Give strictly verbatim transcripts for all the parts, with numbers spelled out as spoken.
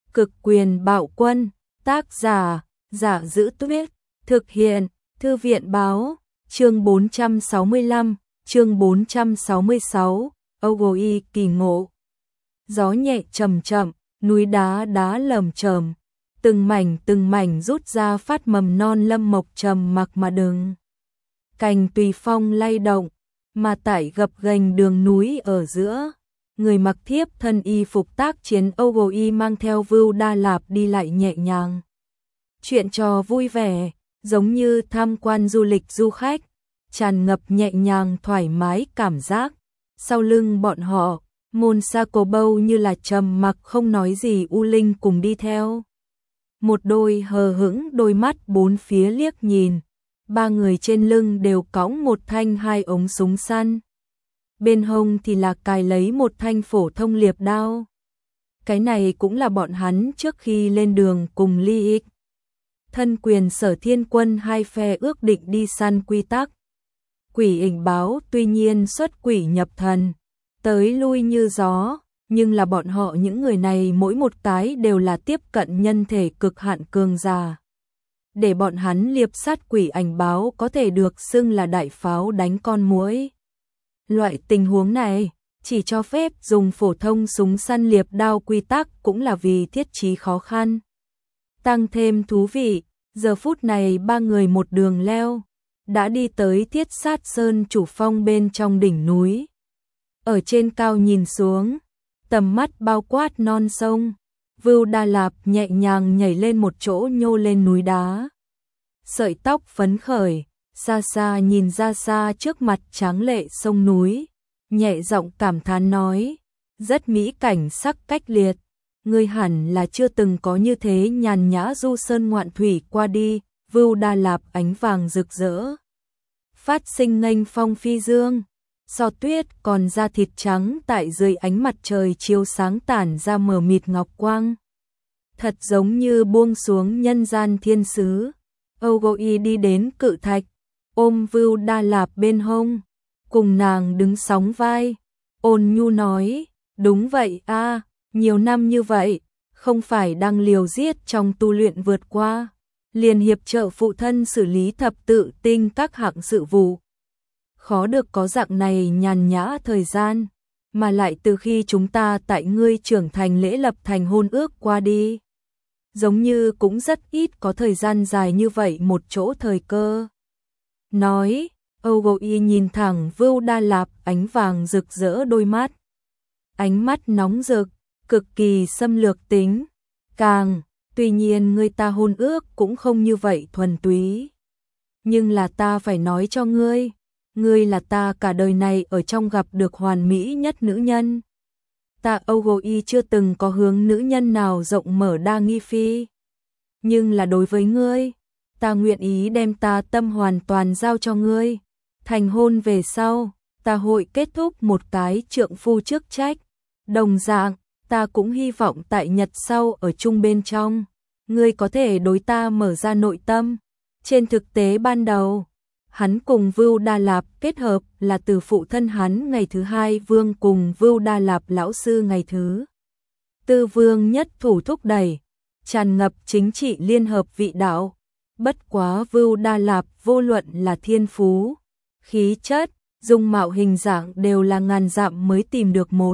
Cực quyền bạo quân, tác giả, Giả Giữ Tuyết, thực hiện, Thư viện báo, chương bốn trăm sáu mươi lăm, chương bốn trăm sáu mươi sáu, Ogoi kỳ ngộ. Gió nhẹ chậm chậm, núi đá đá lởm chởm, từng mảnh từng mảnh rút ra phát mầm non lâm mộc trầm mặc mà đứng. Cành tùy phong lay động, mà tại gập ghềnh đường núi ở giữa, người mặc thiếp thân y phục tác chiến Ogoi mang theo Vưu Đa Lạp đi lại nhẹ nhàng. Chuyện trò vui vẻ, giống như tham quan du lịch du khách, tràn ngập nhẹ nhàng thoải mái cảm giác. Sau lưng bọn họ, Môn Sa Cổ Bâu như là trầm mặc không nói gì U Linh cùng đi theo. Một đôi hờ hững đôi mắt bốn phía liếc nhìn, ba người trên lưng đều cõng một thanh hai ống súng săn. Bên hông thì là cài lấy một thanh phổ thông liệp đao. Cái này cũng là bọn hắn trước khi lên đường cùng Ly Ích. Thân quyền Sở Thiên Quân hai phe ước định đi săn quy tắc. Quỷ ỉnh báo tuy nhiên xuất quỷ nhập thần, tới lui như gió, nhưng là bọn họ những người này mỗi một cái đều là tiếp cận nhân thể cực hạn cường giả. Để bọn hắn liệp sát quỷ ảnh báo có thể được xưng là đại pháo đánh con muỗi. Loại tình huống này, chỉ cho phép dùng phổ thông súng săn liệp đao quy tắc cũng là vì thiết trí khó khăn. Tăng thêm thú vị, giờ phút này ba người một đường leo, đã đi tới Thiết Sát Sơn chủ phong bên trong đỉnh núi. Ở trên cao nhìn xuống, tầm mắt bao quát non sông, Vưu Đa Lạp nhẹ nhàng nhảy lên một chỗ nhô lên núi đá. Sợi tóc phấn khởi, xa xa nhìn ra xa trước mặt tráng lệ sông núi, nhẹ giọng cảm thán nói, rất mỹ cảnh sắc cách liệt, ngươi hẳn là chưa từng có như thế nhàn nhã du sơn ngoạn thủy qua đi. Vưu Đa Lạp ánh vàng rực rỡ, phát sinh nghênh phong phi dương, so tuyết còn da thịt trắng tại dưới ánh mặt trời chiếu sáng tản ra mờ mịt ngọc quang. Thật giống như buông xuống nhân gian thiên sứ. Ogoi đi đến cự thạch, ôm Vưu Đa Lạp bên hông, cùng nàng đứng sóng vai, ôn nhu nói, đúng vậy a, nhiều năm như vậy, không phải đang liều giết trong tu luyện vượt qua, liền hiệp trợ phụ thân xử lý thập tự tinh các hạng sự vụ. Khó được có dạng này nhàn nhã thời gian, mà lại từ khi chúng ta tại ngươi trưởng thành lễ lập thành hôn ước qua đi. Giống như cũng rất ít có thời gian dài như vậy một chỗ thời cơ. Nói, Ogoi nhìn thẳng Vưu Đa Lạp ánh vàng rực rỡ đôi mắt. Ánh mắt nóng rực, cực kỳ xâm lược tính. Càng, tuy nhiên người ta hôn ước cũng không như vậy thuần túy. Nhưng là ta phải nói cho ngươi, ngươi là ta cả đời này ở trong gặp được hoàn mỹ nhất nữ nhân. Ta Ogoi chưa từng có hướng nữ nhân nào rộng mở đa nghi phi. Nhưng là đối với ngươi, ta nguyện ý đem ta tâm hoàn toàn giao cho ngươi. Thành hôn về sau, ta hội kết thúc một cái trượng phu chức trách. Đồng dạng, ta cũng hy vọng tại nhật sau ở chung bên trong, ngươi có thể đối ta mở ra nội tâm. Trên thực tế ban đầu, hắn cùng Vưu Đa Lạp kết hợp là từ phụ thân hắn ngày thứ hai vương cùng Vưu Đa Lạp lão sư ngày thứ tư vương nhất thủ thúc đẩy, tràn ngập chính trị liên hợp vị đạo. Bất quá Vưu Đa Lạp vô luận là thiên phú, khí chất, dung mạo hình dạng đều là ngàn dặm mới tìm được một.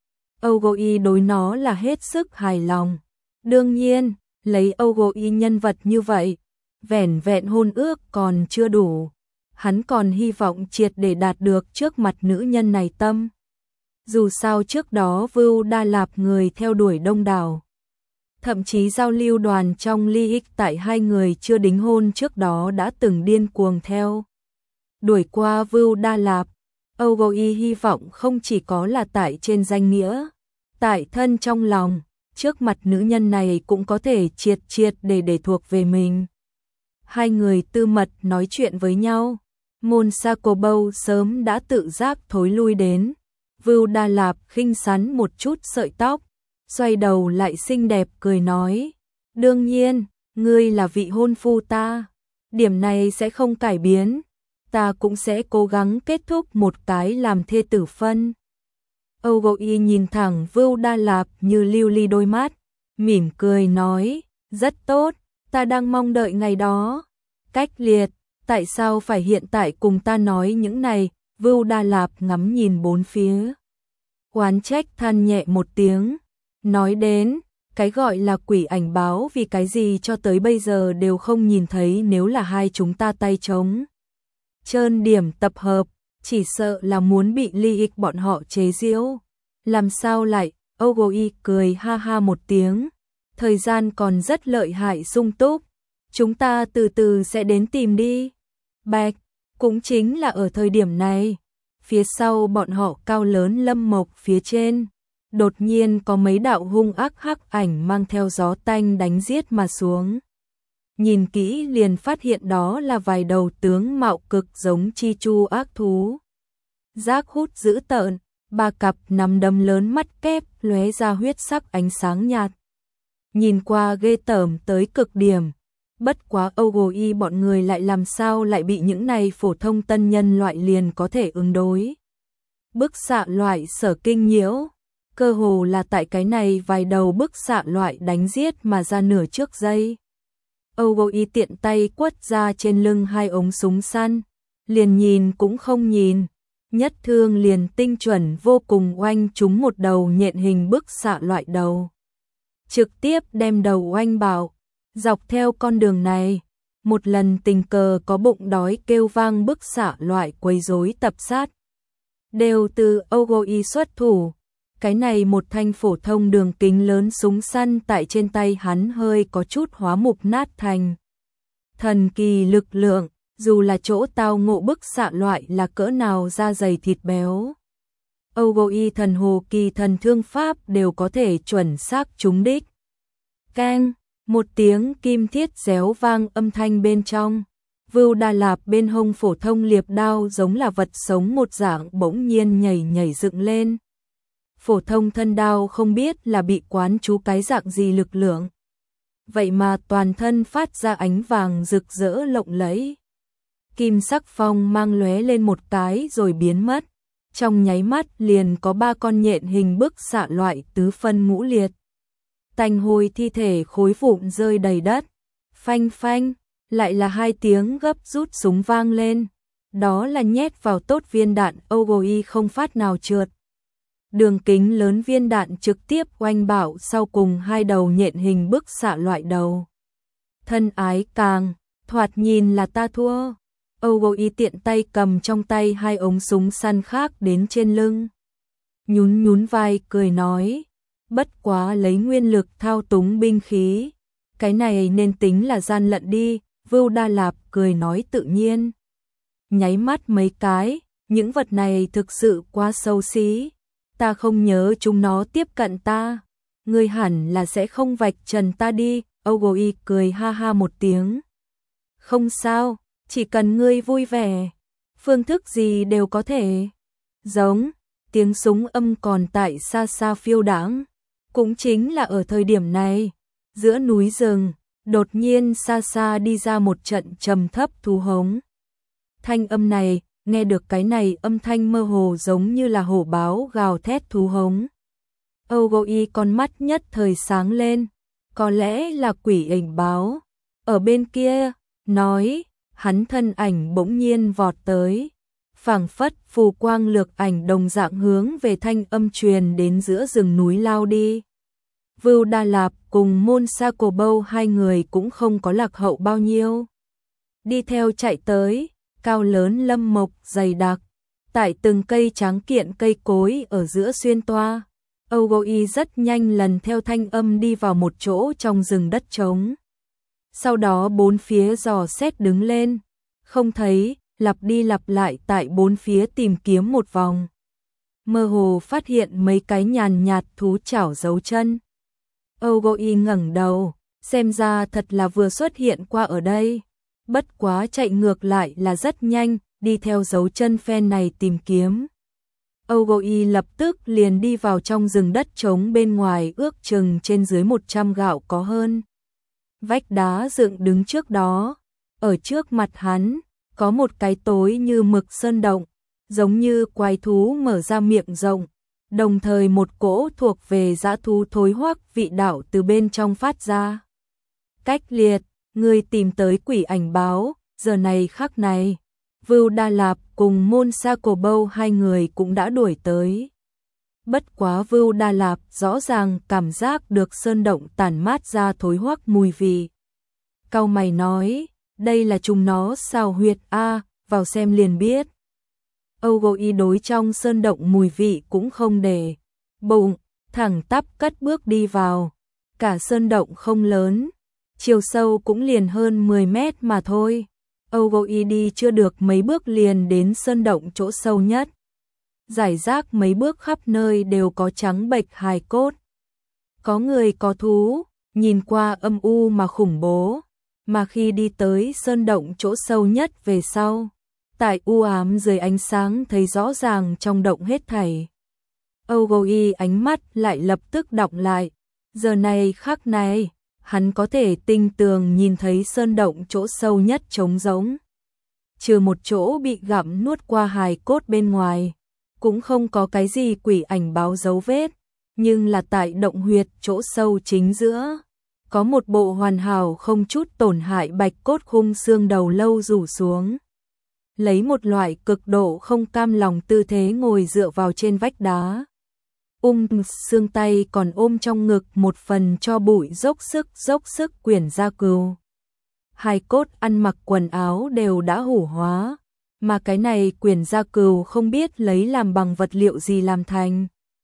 Ogoi đối nó là hết sức hài lòng. Đương nhiên, lấy Ogoi nhân vật như vậy, vẻn vẹn hôn ước còn chưa đủ. Hắn còn hy vọng triệt để đạt được trước mặt nữ nhân này tâm. Dù sao trước đó Vưu Đa Lạp người theo đuổi đông đảo. Thậm chí giao lưu đoàn trong Ly Ích tại hai người chưa đính hôn trước đó đã từng điên cuồng theo. Đuổi qua Vưu Đa Lạp, Ogoi hy vọng không chỉ có là tại trên danh nghĩa, tại thân trong lòng, trước mặt nữ nhân này cũng có thể triệt triệt để để thuộc về mình. Hai người tư mật nói chuyện với nhau. Môn Sa Cổ Bâu sớm đã tự giác thối lui đến. Vưu Đa Lạp khinh sắn một chút sợi tóc, xoay đầu lại xinh đẹp cười nói, đương nhiên, ngươi là vị hôn phu ta, điểm này sẽ không cải biến, ta cũng sẽ cố gắng kết thúc một cái làm thê tử phân. Ogoi nhìn thẳng Vưu Đa Lạp như lưu ly đôi mắt, mỉm cười nói, rất tốt, ta đang mong đợi ngày đó. Cách liệt, tại sao phải hiện tại cùng ta nói những này? Vưu Đa Lạp ngắm nhìn bốn phía. Oán trách than nhẹ một tiếng, nói đến, cái gọi là quỷ ảnh báo vì cái gì cho tới bây giờ đều không nhìn thấy, nếu là hai chúng ta tay trống trơn điểm tập hợp, chỉ sợ là muốn bị Ly Ịch bọn họ chế giễu. Làm sao lại? Ogoi cười ha ha một tiếng, thời gian còn rất lợi hại sung túc, chúng ta từ từ sẽ đến tìm đi. Bạch, cũng chính là ở thời điểm này, phía sau bọn họ cao lớn lâm mộc phía trên, đột nhiên có mấy đạo hung ác hắc ảnh mang theo gió tanh đánh giết mà xuống. Nhìn kỹ liền phát hiện đó là vài đầu tướng mạo cực giống chi chu ác thú. Giác hút dữ tợn, ba cặp nắm đấm lớn mắt kép lóe ra huyết sắc ánh sáng nhạt. Nhìn qua ghê tởm tới cực điểm, bất quá Ogoi bọn người lại làm sao lại bị những này phổ thông tân nhân loại liền có thể ứng đối. Bức xạ loại sở kinh nhiễu, cơ hồ là tại cái này vài đầu bức xạ loại đánh giết mà ra nửa trước giây. Ogoi tiện tay quất ra trên lưng hai ống súng săn, liền nhìn cũng không nhìn, nhất thương liền tinh chuẩn vô cùng oanh trúng một đầu nhện hình bức xạ loại đầu. Trực tiếp đem đầu oanh bảo, dọc theo con đường này, một lần tình cờ có bụng đói kêu vang bức xạ loại quấy rối tập sát. Đều từ Ogoi xuất thủ, cái này một thanh phổ thông đường kính lớn súng săn tại trên tay hắn hơi có chút hóa mục nát thành. Thần kỳ lực lượng, dù là chỗ tao ngộ bức xạ loại là cỡ nào da dày thịt béo. Ogoi thần hồ kỳ thần thương pháp đều có thể chuẩn xác trúng đích. Keng, một tiếng kim thiết réo vang âm thanh bên trong. Vưu Đa Lạp bên hông phổ thông liệp đao giống là vật sống một dạng bỗng nhiên nhảy nhảy dựng lên. Phổ thông thân đao không biết là bị quán chú cái dạng gì lực lượng. Vậy mà toàn thân phát ra ánh vàng rực rỡ lộng lẫy. Kim sắc phong mang lóe lên một cái rồi biến mất. Trong nháy mắt liền có ba con nhện hình bức xạ loại tứ phân ngũ liệt. Tanh hôi thi thể khối vụn rơi đầy đất. Phanh phanh, lại là hai tiếng gấp rút súng vang lên. Đó là nhét vào tốt viên đạn, Ogoi không phát nào trượt. Đường kính lớn viên đạn trực tiếp oanh bảo sau cùng hai đầu nhện hình bức xạ loại đầu. Thân ái càng, thoạt nhìn là ta thua. Ogoi tiện tay cầm trong tay hai ống súng săn khác đến trên lưng. Nhún nhún vai cười nói, bất quá lấy nguyên lực thao túng binh khí. Cái này nên tính là gian lận đi, Vưu Đa Lạp cười nói tự nhiên. Nháy mắt mấy cái, những vật này thực sự quá xấu xí. Ta không nhớ chúng nó tiếp cận ta. Ngươi hẳn là sẽ không vạch trần ta đi. Ogoi cười ha ha một tiếng. Không sao, chỉ cần ngươi vui vẻ. Phương thức gì đều có thể. Giống, tiếng súng âm còn tại xa xa phiêu đãng. Cũng chính là ở thời điểm này, giữa núi rừng, đột nhiên xa xa đi ra một trận trầm thấp thú hống. Thanh âm này, nghe được cái này âm thanh mơ hồ giống như là hổ báo gào thét thú hống. Ogoi con mắt nhất thời sáng lên, có lẽ là quỷ ảnh báo. Ở bên kia, nói, hắn thân ảnh bỗng nhiên vọt tới. Phảng phất phù quang lược ảnh đồng dạng hướng về thanh âm truyền đến giữa rừng núi lao đi. Vưu Đa Lạp cùng Môn Sa Cổ Bâu hai người cũng không có lạc hậu bao nhiêu. Đi theo chạy tới, cao lớn lâm mộc dày đặc, tại từng cây tráng kiện cây cối ở giữa xuyên toa. Ogoi rất nhanh lần theo thanh âm đi vào một chỗ trong rừng đất trống. Sau đó bốn phía dò xét đứng lên, không thấy, lặp đi lặp lại tại bốn phía tìm kiếm một vòng. Mơ hồ phát hiện mấy cái nhàn nhạt thú chảo dấu chân. Ogoi ngẩng đầu, xem ra thật là vừa xuất hiện qua ở đây. Bất quá chạy ngược lại là rất nhanh, đi theo dấu chân phen này tìm kiếm. Ogoi lập tức liền đi vào trong rừng đất trống bên ngoài ước chừng trên dưới một trăm gạo có hơn. Vách đá dựng đứng trước đó, ở trước mặt hắn, có một cái tối như mực sơn động, giống như quái thú mở ra miệng rộng, đồng thời một cỗ thuộc về dã thú thối hoắc vị đạo từ bên trong phát ra. Cách liệt, người tìm tới quỷ ảnh báo, giờ này khắc này, Vưu Đa Lạp cùng Môn Sa Cổ Bâu hai người cũng đã đuổi tới. Bất quá Vưu Đa Lạp rõ ràng cảm giác được sơn động tản mát ra thối hoắc mùi vị. Cau mày nói, đây là chúng nó sao huyệt a, vào xem liền biết. Âu Gô Y đối trong sơn động mùi vị cũng không để bụng, thẳng tắp cất bước đi vào. Cả sơn động không lớn, chiều sâu cũng liền hơn mười mét mà thôi. Âu Gô Y đi chưa được mấy bước liền đến sơn động chỗ sâu nhất. Giải rác mấy bước khắp nơi đều có trắng bệch hài cốt. Có người có thú, nhìn qua âm u mà khủng bố. Mà khi đi tới sơn động chỗ sâu nhất về sau, tại u ám dưới ánh sáng thấy rõ ràng trong động hết thảy. Âu Gô Y ánh mắt lại lập tức đọng lại. Giờ này khắc này, hắn có thể tinh tường nhìn thấy sơn động chỗ sâu nhất trống rỗng. Trừ một chỗ bị gặm nuốt qua hài cốt bên ngoài, cũng không có cái gì quỷ ảnh báo dấu vết, nhưng là tại động huyệt chỗ sâu chính giữa, có một bộ hoàn hảo không chút tổn hại bạch cốt khung xương đầu lâu rủ xuống. Lấy một loại cực độ không cam lòng tư thế ngồi dựa vào trên vách đá. Um xương tay còn ôm trong ngực một phần cho bụi dốc sức dốc sức quyển gia cừu. Hai cốt ăn mặc quần áo đều đã hủ hóa, mà cái này quyển gia cừu không biết lấy làm bằng vật liệu gì làm thành.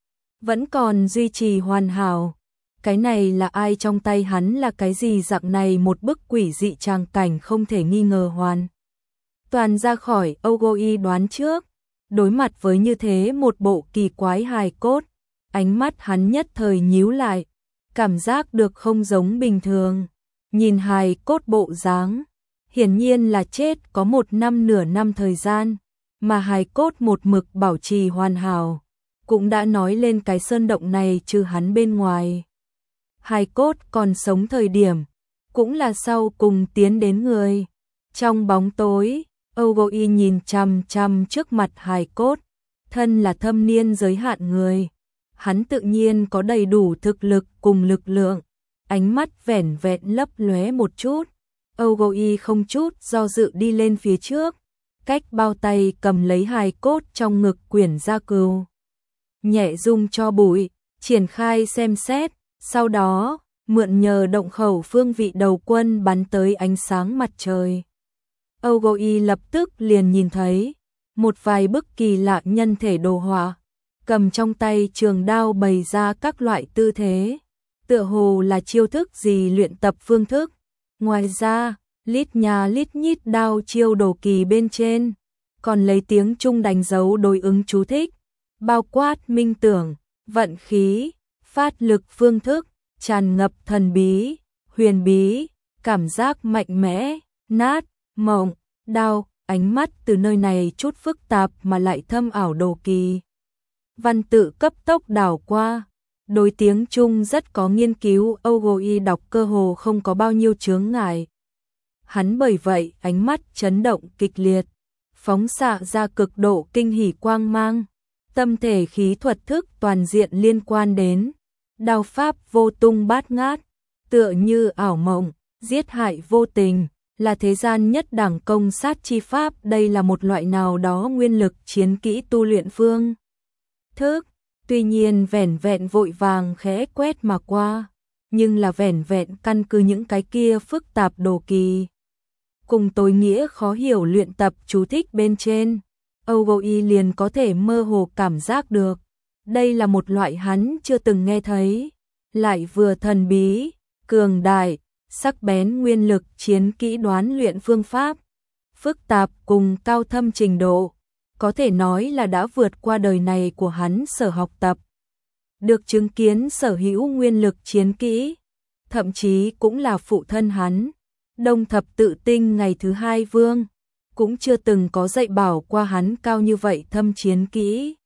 Vẫn còn duy trì hoàn hảo. Cái này là ai, trong tay hắn là cái gì, dạng này một bức quỷ dị tràng cảnh không thể nghi ngờ hoàn toàn ra khỏi Âu Gô Y đoán trước. Đối mặt với như thế một bộ kỳ quái hài cốt, ánh mắt hắn nhất thời nhíu lại, cảm giác được không giống bình thường. Nhìn hài cốt bộ dáng, hiển nhiên là chết có một năm nửa năm thời gian, mà hài cốt một mực bảo trì hoàn hảo, cũng đã nói lên cái sơn động này trừ hắn bên ngoài. Hài cốt còn sống thời điểm, cũng là sau cùng tiến đến người. Trong bóng tối, Âu Gô Y nhìn chằm chằm trước mặt hài cốt, thân là thâm niên giới hạn người. Hắn tự nhiên có đầy đủ thực lực cùng lực lượng, ánh mắt vẻn vẹn lấp lóe một chút. Âu Gô Y không chút do dự đi lên phía trước, cách bao tay cầm lấy hài cốt trong ngực quyển gia cừu. Nhẹ rung cho bụi, triển khai xem xét, sau đó, mượn nhờ động khẩu phương vị đầu quân bắn tới ánh sáng mặt trời. Âu Gô Y lập tức liền nhìn thấy một vài bức kỳ lạ nhân thể đồ họa, cầm trong tay trường đao bày ra các loại tư thế, tựa hồ là chiêu thức gì luyện tập phương thức. Ngoài ra, lít nhà lít nhít đao chiêu đồ kỳ bên trên, còn lấy tiếng Trung đánh dấu đối ứng chú thích, bao quát minh tưởng, vận khí, phát lực phương thức, tràn ngập thần bí, huyền bí, cảm giác mạnh mẽ, nát, mộng, đau, ánh mắt từ nơi này chút phức tạp mà lại thâm ảo đồ kỳ. Văn tự cấp tốc đảo qua, đối tiếng Trung rất có nghiên cứu, Âu Gô Y đọc cơ hồ không có bao nhiêu chướng ngại. Hắn bởi vậy ánh mắt chấn động kịch liệt, phóng xạ ra cực độ kinh hỉ quang mang, tâm thể khí thuật thức toàn diện liên quan đến đao pháp vô tung bát ngát, tựa như ảo mộng, giết hại vô tình, là thế gian nhất đẳng công sát chi pháp. Đây là một loại nào đó nguyên lực chiến kỹ tu luyện phương thức, tuy nhiên vẻn vẹn vội vàng khẽ quét mà qua, nhưng là vẻn vẹn căn cứ những cái kia phức tạp đồ kỳ cùng tối nghĩa khó hiểu luyện tập chú thích bên trên, Âu Gô Y liền có thể mơ hồ cảm giác được, đây là một loại hắn chưa từng nghe thấy, lại vừa thần bí, cường đại, sắc bén nguyên lực chiến kỹ đoán luyện phương pháp, phức tạp cùng cao thâm trình độ, có thể nói là đã vượt qua đời này của hắn sở học tập. Được chứng kiến sở hữu nguyên lực chiến kỹ, thậm chí cũng là phụ thân hắn, Đông Thập Tự Tinh ngày thứ hai vương, cũng chưa từng có dạy bảo qua hắn cao như vậy thâm chiến kỹ.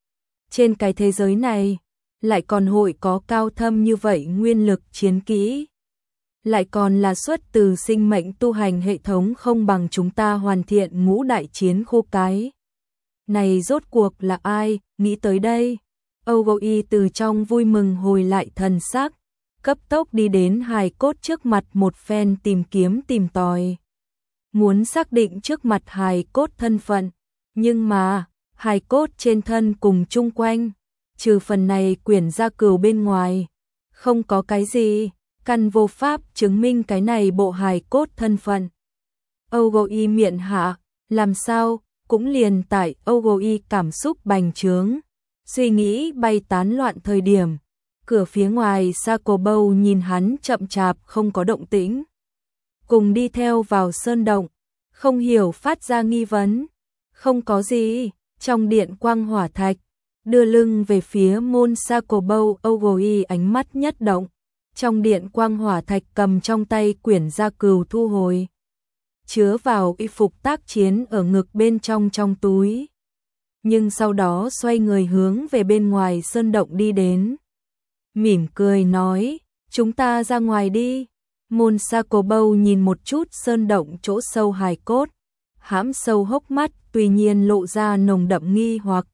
Trên cái thế giới này, lại còn hội có cao thâm như vậy nguyên lực chiến kỹ. Lại còn là xuất từ sinh mệnh tu hành hệ thống không bằng chúng ta hoàn thiện ngũ đại chiến khô cái. Này rốt cuộc là ai, nghĩ tới đây, Ogoi từ trong vui mừng hồi lại thần sắc, cấp tốc đi đến hài cốt trước mặt một phen tìm kiếm tìm tòi. Muốn xác định trước mặt hài cốt thân phận, nhưng mà, hài cốt trên thân cùng chung quanh, trừ phần này quyển gia cừu bên ngoài, không có cái gì, căn vô pháp chứng minh cái này bộ hài cốt thân phận. Ogoi miệng hạ, làm sao, cũng liền tại Ogoi cảm xúc bành trướng, suy nghĩ bay tán loạn thời điểm. Cửa phía ngoài Sakobo nhìn hắn chậm chạp không có động tĩnh. Cùng đi theo vào sơn động, không hiểu phát ra nghi vấn. Không có gì, trong điện quang hỏa thạch, đưa lưng về phía môn Sakobo. Ogoi ánh mắt nhất động, trong điện quang hỏa thạch cầm trong tay quyển gia cừu thu hồi. Chứa vào y phục tác chiến ở ngực bên trong trong túi. Nhưng sau đó xoay người hướng về bên ngoài sơn động đi đến. Mỉm cười nói, chúng ta ra ngoài đi. Môn Sakobo nhìn một chút sơn động chỗ sâu hài cốt, hãm sâu hốc mắt, tuy nhiên lộ ra nồng đậm nghi hoặc.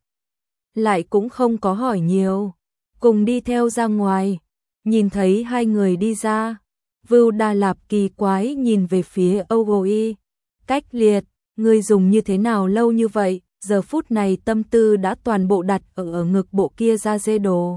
Lại cũng không có hỏi nhiều, cùng đi theo ra ngoài, nhìn thấy hai người đi ra. Vưu Đà Lạp kỳ quái nhìn về phía Ogoi, cách liệt, ngươi dùng như thế nào lâu như vậy, giờ phút này tâm tư đã toàn bộ đặt ở, ở ngực bộ kia da dê đồ.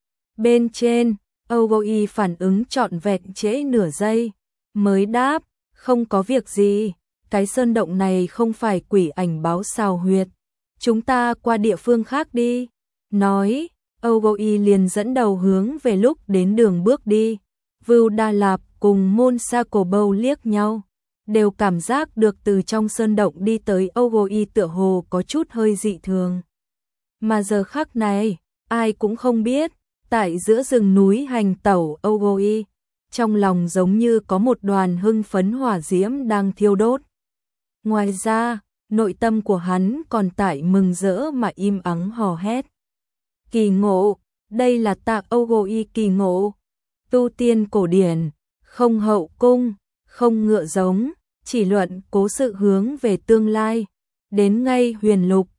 Bên trên, Ogoi phản ứng trọn vẹn trễ nửa giây, mới đáp, không có việc gì, cái sơn động này không phải quỷ ảnh báo xào huyệt, chúng ta qua địa phương khác đi. Nói, Ogoi liền dẫn đầu hướng về lúc đến đường bước đi. Vưu Đà Lạp cùng môn Sakobo liếc nhau, đều cảm giác được từ trong sơn động đi tới Ogoi tựa hồ có chút hơi dị thường. Mà giờ khắc này, ai cũng không biết, tại giữa rừng núi hành tẩu Ogoi, trong lòng giống như có một đoàn hưng phấn hỏa diễm đang thiêu đốt. Ngoài ra, nội tâm của hắn còn tại mừng rỡ mà im ắng hò hét. Kỳ ngộ, đây là tạ Ogoi kỳ ngộ. Tu tiên cổ điển, không hậu cung, không ngựa giống, chỉ luận cố sự hướng về tương lai. Đến ngay huyền lục,